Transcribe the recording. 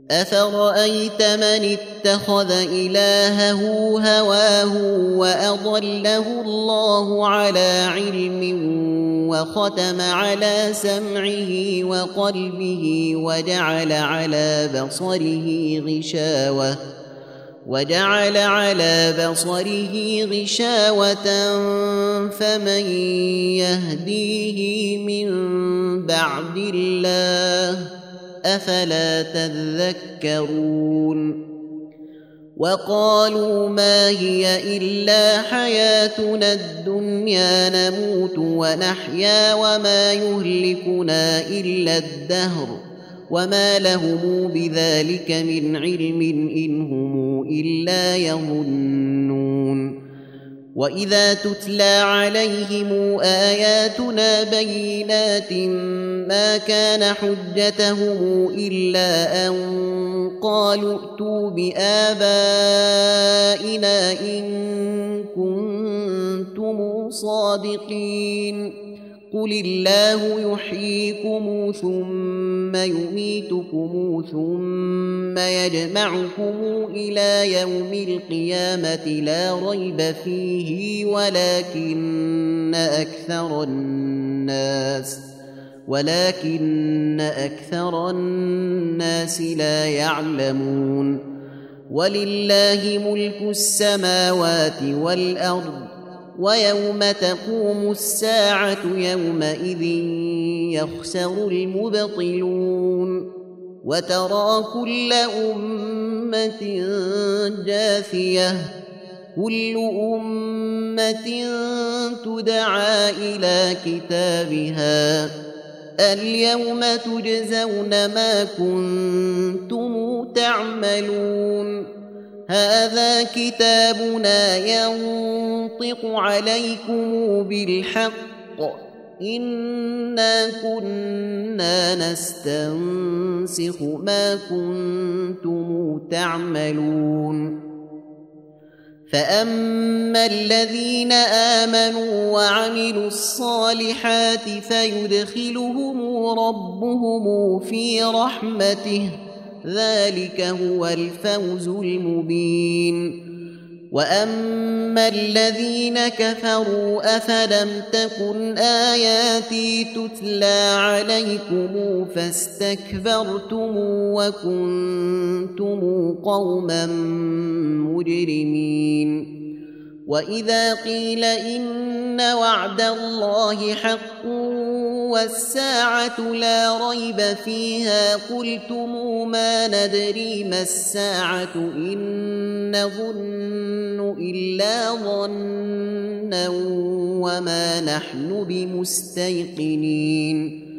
أفرأيت من اتخذ إلهه هواه وأضله الله على علم وختم على سمعه وقلبه وجعل على بصره غشاوة فمن يهديه من بعد الله أفلا تذكرون وقالوا ما هي إلا حياتنا الدنيا نموت ونحيا وما يهلكنا إلا الدهر وما لهم بذلك من علم إن هم إلا يظنون وإذا تتلى عليهم آياتنا بينات ما كان حجتهم إلا أن قالوا ائتوا بآبائنا إن كنتم صادقين قل الله يحييكم ثم يميتكم ثم يجمعكم إلى يوم القيامة لا ريب فيه ولكن أكثر الناس لا يعلمون ولله ملك السماوات والأرض ويوم تقوم الساعة يومئذ يخسر المبطلون وترى كل أمة جاثية كل أمة تدعى إلى كتابها اليوم تجزون ما كنتم تعملون هذا كتابنا ينطق عليكم بالحق إنا كنا نستنسخ ما كنتم تعملون فأما الذين آمنوا وعملوا الصالحات فيدخلهم ربهم في رحمته ذلك هو الفوز المبين وأما الذين كفروا أفلم تكن آياتي تتلى عليكم فاستكبرتم وكنتم قوما مجرمين وإذا قيل إن وعد الله حق والساعة لا ريب فيها قلتم ما ندري ما الساعة إن نظن إلا ظنا وما نحن بمستيقنين